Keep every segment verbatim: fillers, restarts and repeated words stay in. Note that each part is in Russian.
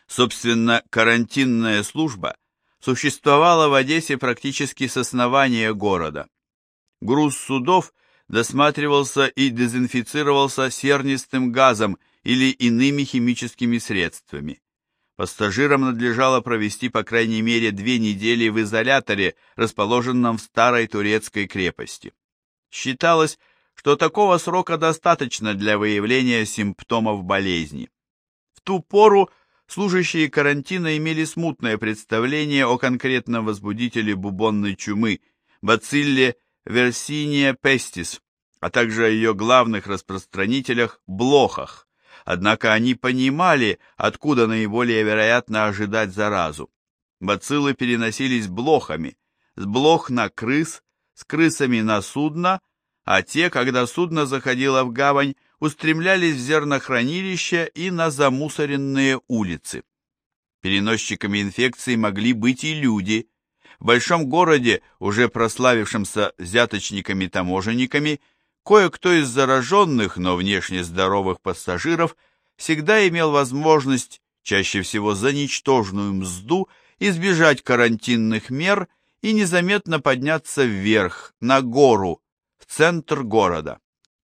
Собственно, карантинная служба существовала в Одессе практически с основания города. Груз судов досматривался и дезинфицировался сернистым газом или иными химическими средствами. Пассажирам надлежало провести по крайней мере две недели в изоляторе, расположенном в старой турецкой крепости. Считалось, что такого срока достаточно для выявления симптомов болезни. В ту пору служащие карантина имели смутное представление о конкретном возбудителе бубонной чумы, бацилле Yersinia pestis, а также о ее главных распространителях – блохах. Однако они понимали, откуда наиболее вероятно ожидать заразу. Бациллы переносились блохами, с блох на крыс, с крысами на судно, а те, когда судно заходило в гавань, устремлялись в зернохранилища и на замусоренные улицы. Переносчиками инфекции могли быть и люди. В большом городе, уже прославившемся взяточниками-таможенниками, кое-кто из зараженных, но внешне здоровых пассажиров всегда имел возможность, чаще всего за ничтожную мзду, избежать карантинных мер и незаметно подняться вверх, на гору, в центр города.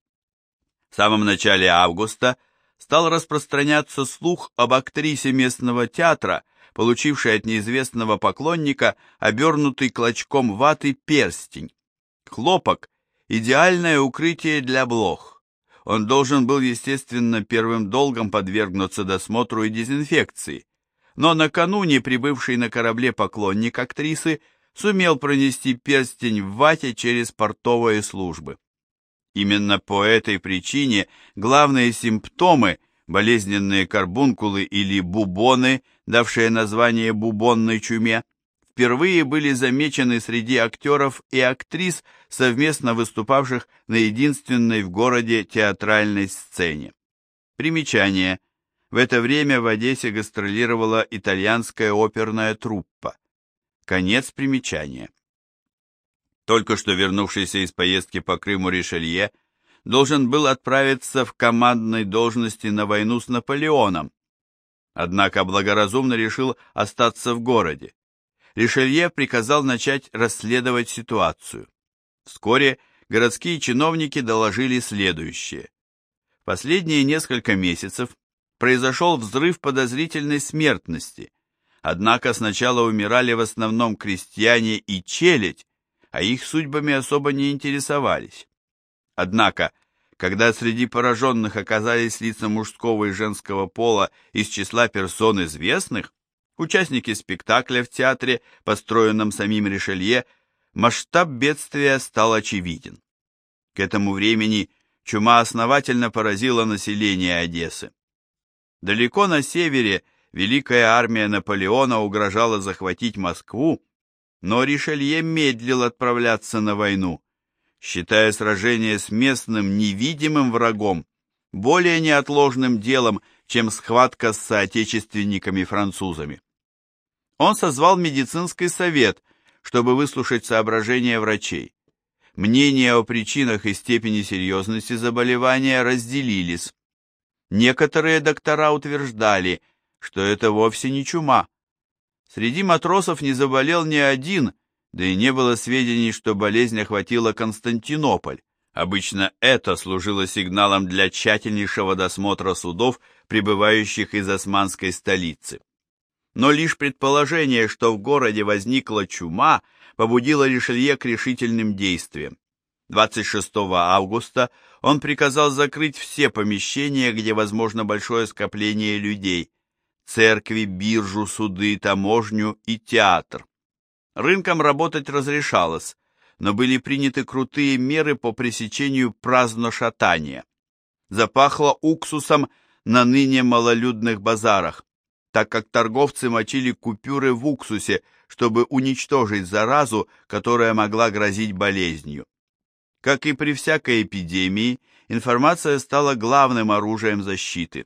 В самом начале августа стал распространяться слух об актрисе местного театра, получившей от неизвестного поклонника обернутый клочком ваты перстень. Хлопок – идеальное укрытие для блох. Он должен был, естественно, первым долгом подвергнуться досмотру и дезинфекции, но накануне прибывший на корабле поклонник актрисы сумел пронести перстень в вате через портовые службы. Именно по этой причине главные симптомы, болезненные карбункулы или бубоны, давшие название бубонной чуме, впервые были замечены среди актеров и актрис, совместно выступавших на единственной в городе театральной сцене. Примечание. В это время в Одессе гастролировала итальянская оперная труппа. Конец примечания. Только что вернувшийся из поездки по Крыму Ришелье должен был отправиться в командной должности на войну с Наполеоном, однако благоразумно решил остаться в городе. Ришелье приказал начать расследовать ситуацию. Вскоре городские чиновники доложили следующее. В последние несколько месяцев произошел взрыв подозрительной смертности, однако сначала умирали в основном крестьяне и челядь, а их судьбами особо не интересовались. Однако, когда среди пораженных оказались лица мужского и женского пола из числа персон известных, участники спектакля в театре, построенном самим Ришелье, масштаб бедствия стал очевиден. К этому времени чума основательно поразила население Одессы. Далеко на севере великая армия Наполеона угрожала захватить Москву, но Ришелье медлил отправляться на войну, считая сражение с местным невидимым врагом более неотложным делом, чем схватка с соотечественниками-французами. Он созвал медицинский совет, чтобы выслушать соображения врачей. Мнения о причинах и степени серьезности заболевания разделились. Некоторые доктора утверждали, что это вовсе не чума. Среди матросов не заболел ни один, да и не было сведений, что болезнь охватила Константинополь. Обычно это служило сигналом для тщательнейшего досмотра судов, прибывающих из османской столицы. Но лишь предположение, что в городе возникла чума, побудило Ришелье к решительным действиям. двадцать шестого августа он приказал закрыть все помещения, где возможно большое скопление людей: церкви, биржу, суды, таможню и театр. Рынкам работать разрешалось, но были приняты крутые меры по пресечению праздношатания. Запахло уксусом на ныне малолюдных базарах, так как торговцы мочили купюры в уксусе, чтобы уничтожить заразу, которая могла грозить болезнью. Как и при всякой эпидемии, информация стала главным оружием защиты.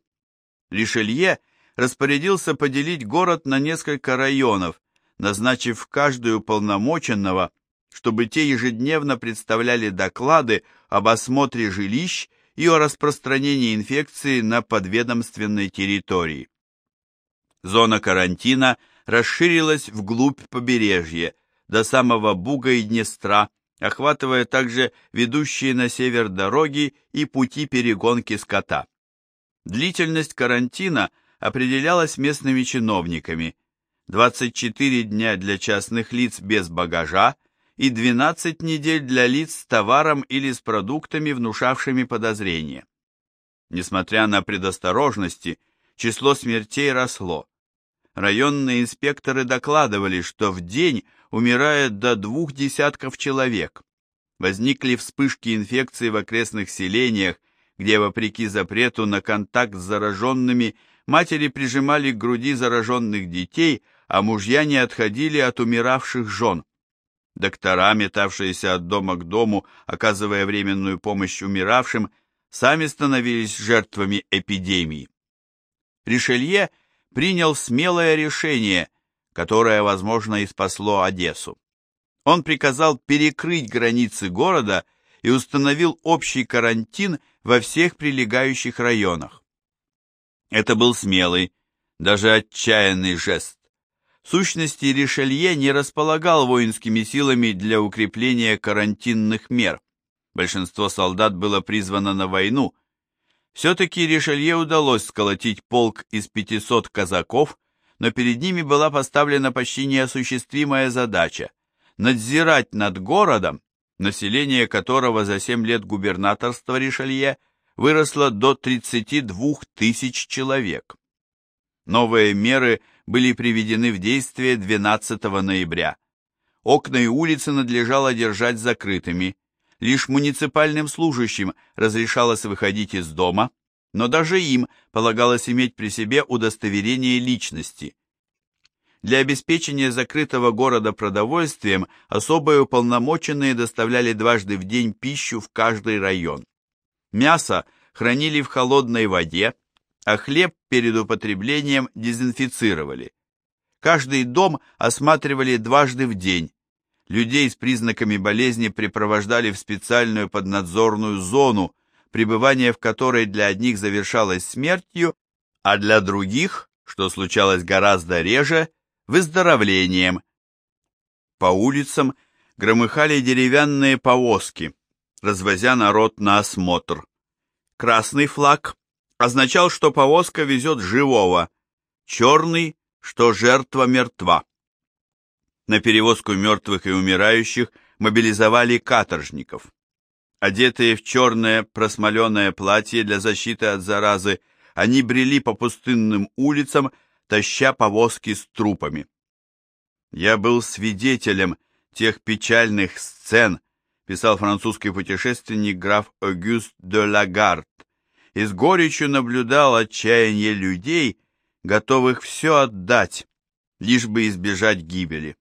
Ришелье распорядился поделить город на несколько районов, назначив в каждый уполномоченного, чтобы те ежедневно представляли доклады об осмотре жилищ и о распространении инфекции на подведомственной территории. Зона карантина расширилась вглубь побережья, до самого Буга и Днестра, охватывая также ведущие на север дороги и пути перегонки скота. Длительность карантина определялась местными чиновниками: двадцать четыре дня для частных лиц без багажа и двенадцать недель для лиц с товаром или с продуктами, внушавшими подозрения. Несмотря на предосторожности, число смертей росло. Районные инспекторы докладывали, что в день умирает до двух десятков человек. Возникли вспышки инфекции в окрестных селениях, где, вопреки запрету на контакт с зараженными, матери прижимали к груди зараженных детей, а мужья не отходили от умиравших жен. Доктора, метавшиеся от дома к дому, оказывая временную помощь умиравшим, сами становились жертвами эпидемии. Ришелье принял смелое решение, которое, возможно, и спасло Одессу. Он приказал перекрыть границы города и установил общий карантин во всех прилегающих районах. Это был смелый, даже отчаянный жест. В сущности, Ришелье не располагал воинскими силами для укрепления карантинных мер. Большинство солдат было призвано на войну. Все-таки Ришелье удалось сколотить полк из пятисот казаков, но перед ними была поставлена почти неосуществимая задача – надзирать над городом, население которого за семь лет губернаторства Ришелье выросло до тридцати двух тысяч человек. Новые меры были приведены в действие двенадцатого ноября. Окна и улицы надлежало держать закрытыми, лишь муниципальным служащим разрешалось выходить из дома, но даже им полагалось иметь при себе удостоверение личности. Для обеспечения закрытого города продовольствием особые уполномоченные доставляли дважды в день пищу в каждый район. Мясо хранили в холодной воде, а хлеб перед употреблением дезинфицировали. Каждый дом осматривали дважды в день. Людей с признаками болезни припровождали в специальную поднадзорную зону, пребывание в которой для одних завершалось смертью, а для других, что случалось гораздо реже, выздоровлением. По улицам громыхали деревянные повозки, развозя народ на осмотр. Красный флаг означал, что повозка везет живого, черный, что жертва мертва. На перевозку мертвых и умирающих мобилизовали каторжников. Одетые в черное просмоленное платье для защиты от заразы, они брели по пустынным улицам, таща повозки с трупами. «Я был свидетелем тех печальных сцен», писал французский путешественник граф Огюст де Лагард, «и с горечью наблюдал отчаяние людей, готовых все отдать, лишь бы избежать гибели».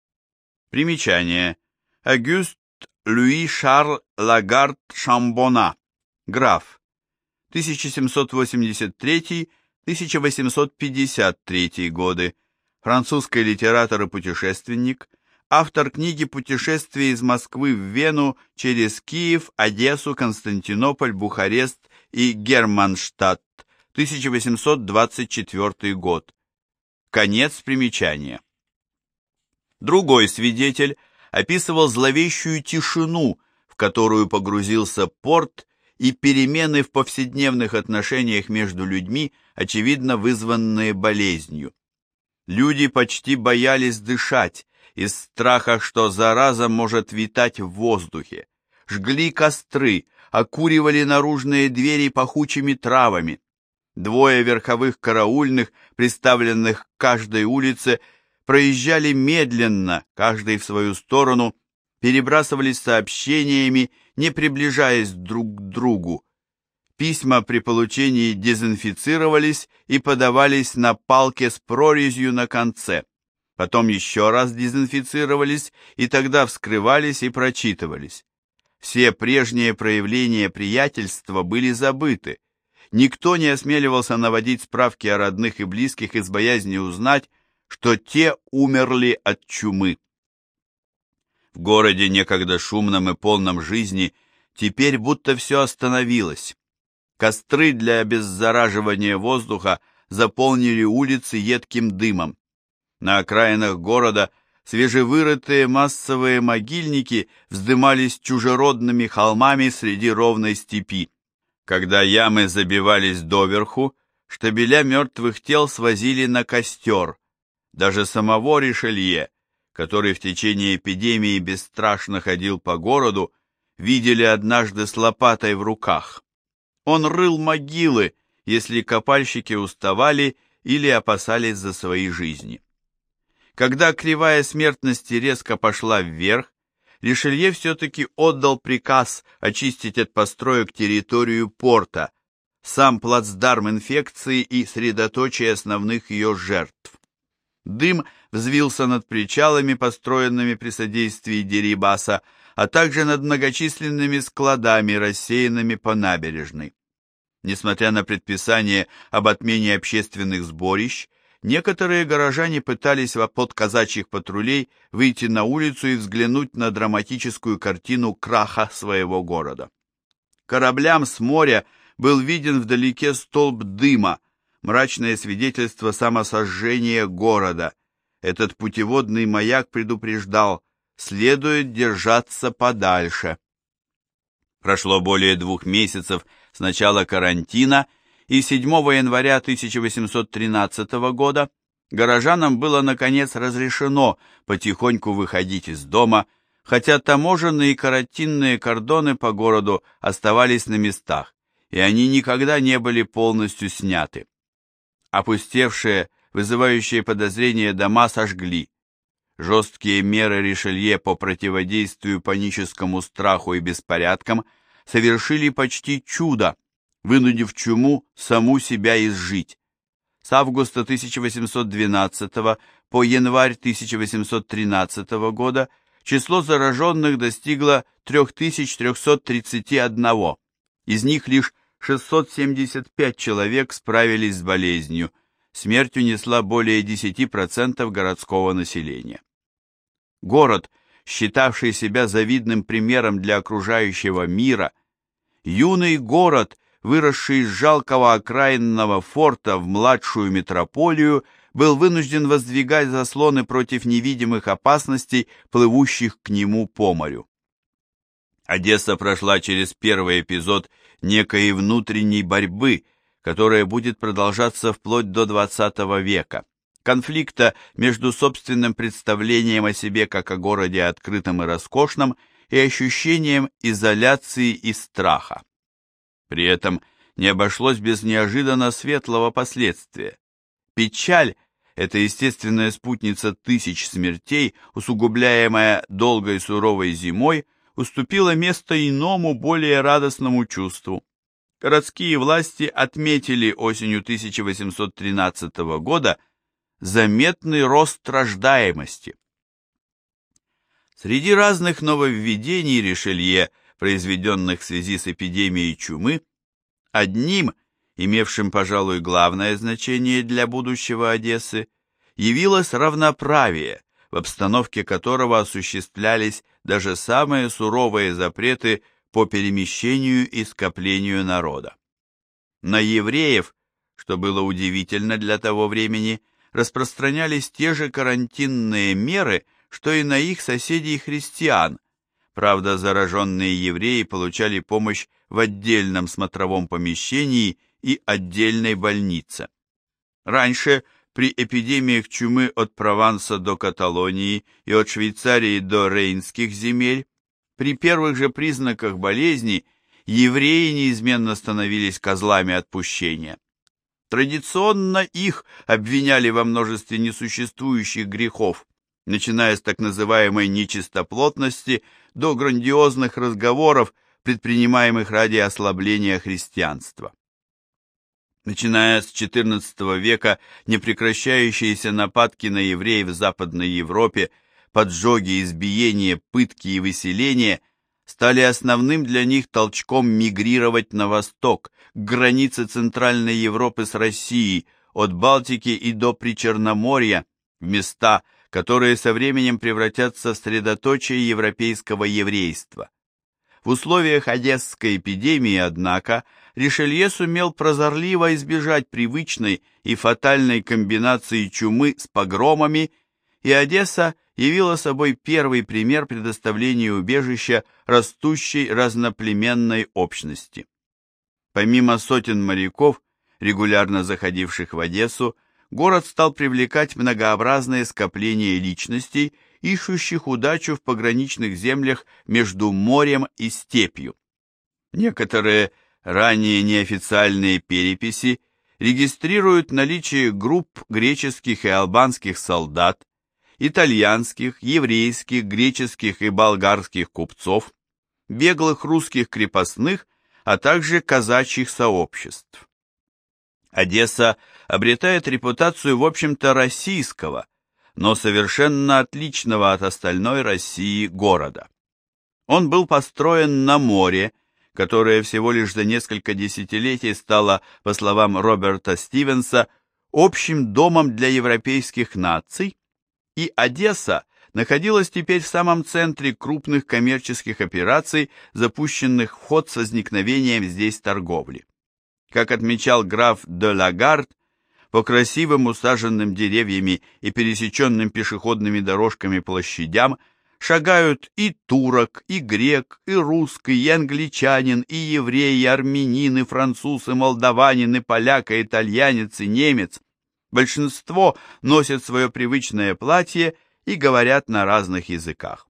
Примечание. Огюст Луи Шарль Лагард Шамбона, граф, тысяча семьсот восемьдесят третий — тысяча восемьсот пятьдесят третий годы, французский литератор и путешественник, автор книги «Путешествие из Москвы в Вену через Киев, Одессу, Константинополь, Бухарест и Германштадт, тысяча восемьсот двадцать четвёртый год». Конец примечания. Другой свидетель описывал зловещую тишину, в которую погрузился порт, и перемены в повседневных отношениях между людьми, очевидно вызванные болезнью. Люди почти боялись дышать из страха, что зараза может витать в воздухе. Жгли костры, окуривали наружные двери пахучими травами. Двое верховых караульных, приставленных к каждой улице, проезжали медленно, каждый в свою сторону, перебрасывались сообщениями, не приближаясь друг к другу. Письма при получении дезинфицировались и подавались на палке с прорезью на конце. Потом еще раз дезинфицировались и тогда вскрывались и прочитывались. Все прежние проявления приятельства были забыты. Никто не осмеливался наводить справки о родных и близких из боязни узнать, что те умерли от чумы. В городе, некогда шумном и полном жизни, теперь будто все остановилось. Костры для обеззараживания воздуха заполнили улицы едким дымом. На окраинах города свежевырытые массовые могильники вздымались чужеродными холмами среди ровной степи. Когда ямы забивались доверху, штабеля мертвых тел свозили на костер. Даже самого Ришелье, который в течение эпидемии бесстрашно ходил по городу, видели однажды с лопатой в руках. Он рыл могилы, если копальщики уставали или опасались за свои жизни. Когда кривая смертности резко пошла вверх, Ришелье все-таки отдал приказ очистить от построек территорию порта, сам плацдарм инфекции и средоточие основных ее жертв. Дым взвился над причалами, построенными при содействии Дерибаса, а также над многочисленными складами, рассеянными по набережной. Несмотря на предписание об отмене общественных сборищ, некоторые горожане пытались в обход казачьих патрулей выйти на улицу и взглянуть на драматическую картину краха своего города. Кораблям с моря был виден вдалеке столб дыма, мрачное свидетельство самосожжения города. Этот путеводный маяк предупреждал: следует держаться подальше. Прошло более двух месяцев с начала карантина, и седьмого января тысяча восемьсот тринадцатого года горожанам было наконец разрешено потихоньку выходить из дома, хотя таможенные и карантинные кордоны по городу оставались на местах, и они никогда не были полностью сняты. Опустевшие, вызывающие подозрения дома сожгли. Жесткие меры Ришелье по противодействию паническому страху и беспорядкам совершили почти чудо, вынудив чуму саму себя изжить. С августа тысяча восемьсот двенадцатого по январь тысяча восемьсот тринадцатого года число зараженных достигло три тысячи триста тридцать один, из них лишь шестьсот семьдесят пять человек справились с болезнью, смерть унесла более десять процентов городского населения. Город, считавший себя завидным примером для окружающего мира, юный город, выросший из жалкого окраинного форта в младшую метрополию, был вынужден воздвигать заслоны против невидимых опасностей, плывущих к нему по морю. Одесса прошла через первый эпизод некой внутренней борьбы, которая будет продолжаться вплоть до двадцатого века, конфликта между собственным представлением о себе как о городе открытом и роскошном и ощущением изоляции и страха. При этом не обошлось без неожиданно светлого последствия. Печаль, эта естественная спутница тысяч смертей, усугубляемая долгой суровой зимой, уступила место иному, более радостному чувству. Городские власти отметили осенью тысяча восемьсот тринадцатого года заметный рост рождаемости. Среди разных нововведений Ришелье, произведенных в связи с эпидемией чумы, одним, имевшим, пожалуй, главное значение для будущего Одессы, явилось равноправие, в обстановке которого осуществлялись даже самые суровые запреты по перемещению и скоплению народа. На евреев, что было удивительно для того времени, распространялись те же карантинные меры, что и на их соседей-христиан. Правда, зараженные евреи получали помощь в отдельном смотровом помещении и отдельной больнице. Раньше, при эпидемиях чумы от Прованса до Каталонии и от Швейцарии до Рейнских земель, при первых же признаках болезни евреи неизменно становились козлами отпущения. Традиционно их обвиняли во множестве несуществующих грехов, начиная с так называемой нечистоплотности до грандиозных разговоров, предпринимаемых ради ослабления христианства. Начиная с четырнадцатого века непрекращающиеся нападки на евреев в Западной Европе, поджоги, избиения, пытки и выселения стали основным для них толчком мигрировать на восток, к границе Центральной Европы с Россией, от Балтики и до Причерноморья, в места, которые со временем превратятся в средоточие европейского еврейства. В условиях одесской эпидемии, однако, Ришелье сумел прозорливо избежать привычной и фатальной комбинации чумы с погромами, и Одесса явила собой первый пример предоставления убежища растущей разноплеменной общности. Помимо сотен моряков, регулярно заходивших в Одессу, город стал привлекать многообразные скопления личностей, ищущих удачу в пограничных землях между морем и степью. Некоторые ранее неофициальные переписи регистрируют наличие групп греческих и албанских солдат, итальянских, еврейских, греческих и болгарских купцов, беглых русских крепостных, а также казачьих сообществ. Одесса обретает репутацию, в общем-то, российского, но совершенно отличного от остальной России города. Он был построен на море, которое всего лишь за несколько десятилетий стало, по словам Роберта Стивенса, общим домом для европейских наций, и Одесса находилась теперь в самом центре крупных коммерческих операций, запущенных в ход с возникновением здесь торговли. Как отмечал граф де Лагард, по красивым усаженным деревьями и пересеченным пешеходными дорожками площадям шагают и турок, и грек, и русский, и англичанин, и еврей, и армянин, и француз, и молдаванин, и поляк, и итальянец, и немец. Большинство носят свое привычное платье и говорят на разных языках.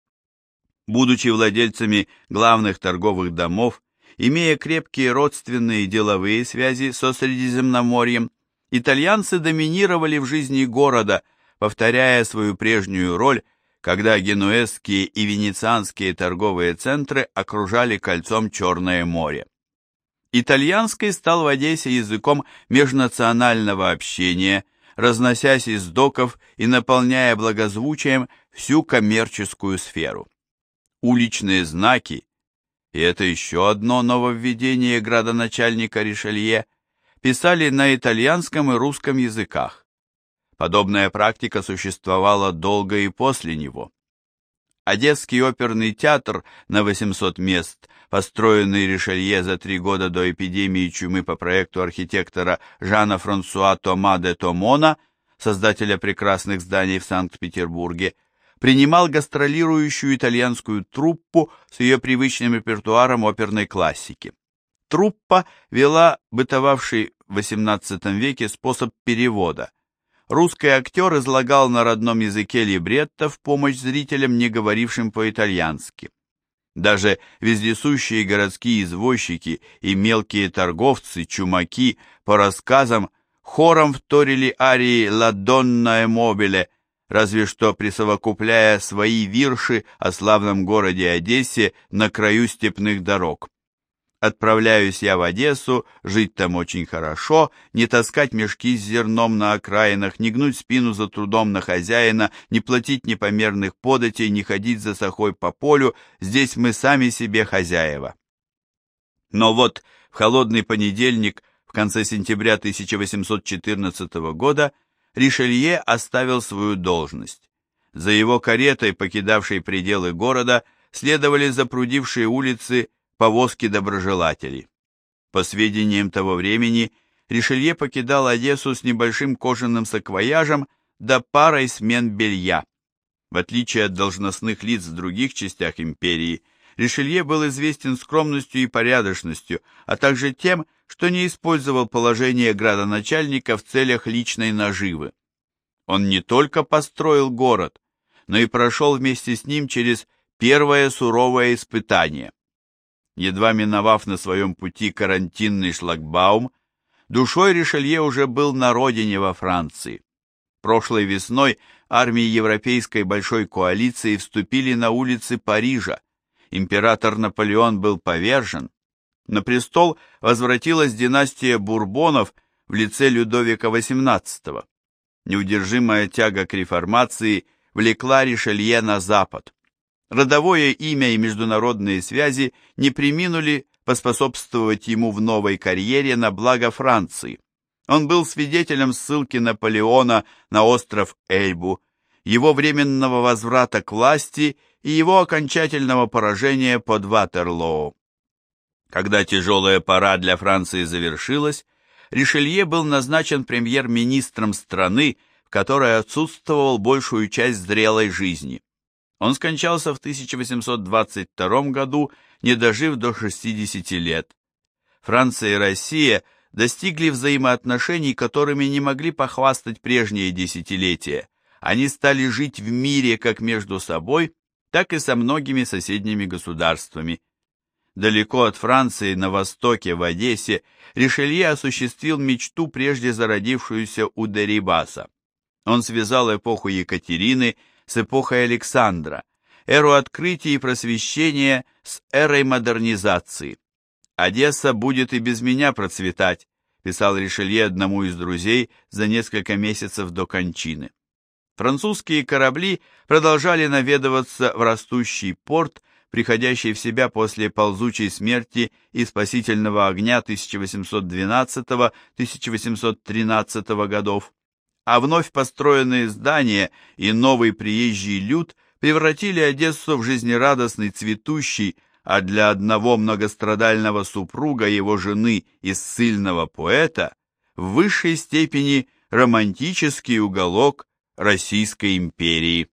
Будучи владельцами главных торговых домов, имея крепкие родственные и деловые связи со Средиземноморьем, итальянцы доминировали в жизни города, повторяя свою прежнюю роль, когда генуэзские и венецианские торговые центры окружали кольцом Черное море. Итальянский стал в Одессе языком межнационального общения, разносясь из доков и наполняя благозвучием всю коммерческую сферу. Уличные знаки, и это еще одно нововведение градоначальника Ришелье, писали на итальянском и русском языках. Подобная практика существовала долго и после него. Одесский оперный театр на восемьсот мест, построенный Ришелье за три года до эпидемии чумы по проекту архитектора Жана-Франсуа Тома де Томона, создателя прекрасных зданий в Санкт-Петербурге, принимал гастролирующую итальянскую труппу с ее привычным репертуаром оперной классики. Труппа вела бытовавший в восемнадцатом веке способ перевода. Русский актер излагал на родном языке либретто в помощь зрителям, не говорившим по-итальянски. Даже вездесущие городские извозчики и мелкие торговцы, чумаки, по рассказам, хором вторили арии «Ла Донна э мобиле», разве что присовокупляя свои вирши о славном городе Одессе на краю степных дорог. Отправляюсь я в Одессу, жить там очень хорошо, не таскать мешки с зерном на окраинах, не гнуть спину за трудом на хозяина, не платить непомерных податей, не ходить за сахой по полю, здесь мы сами себе хозяева. Но вот в холодный понедельник, в конце сентября тысяча восемьсот четырнадцатого года, Ришелье оставил свою должность. За его каретой, покидавшей пределы города, следовали запрудившие улицы повозки доброжелателей. По сведениям того времени, Ришелье покидал Одессу с небольшим кожаным саквояжем да парой смен белья. В отличие от должностных лиц в других частях империи, Ришелье был известен скромностью и порядочностью, а также тем, что не использовал положение градоначальника в целях личной наживы. Он не только построил город, но и прошел вместе с ним через первое суровое испытание. Едва миновав на своем пути карантинный шлагбаум, душой Ришелье уже был на родине во Франции. Прошлой весной армии Европейской Большой Коалиции вступили на улицы Парижа, император Наполеон был повержен, на престол возвратилась династия Бурбонов в лице Людовика восемнадцатого. Неудержимая тяга к реформации влекла Ришелье на запад. Родовое имя и международные связи не преминули поспособствовать ему в новой карьере на благо Франции. Он был свидетелем ссылки Наполеона на остров Эльбу, его временного возврата к власти и его окончательного поражения под Ватерлоо. Когда тяжелая пора для Франции завершилась, Ришелье был назначен премьер-министром страны, в которой отсутствовал большую часть зрелой жизни. Он скончался в тысяча восемьсот двадцать втором году, не дожив до шестидесяти лет. Франция и Россия достигли взаимоотношений, которыми не могли похвастать прежние десятилетия. Они стали жить в мире как между собой, так и со многими соседними государствами. Далеко от Франции, на востоке, в Одессе, Ришелье осуществил мечту, прежде зародившуюся у Дерибаса. Он связал эпоху Екатерины с эпохой Александра, эру открытия и просвещения с эрой модернизации. «Одесса будет и без меня процветать», писал Ришелье одному из друзей за несколько месяцев до кончины. Французские корабли продолжали наведываться в растущий порт, приходящий в себя после ползучей смерти и спасительного огня тысяча восемьсот двенадцатого — тысяча восемьсот тринадцатого годов, а вновь построенные здания и новый приезжий люд превратили Одессу в жизнерадостный, цветущий, а для одного многострадального супруга его жены и ссыльного поэта в высшей степени романтический уголок Российской империи.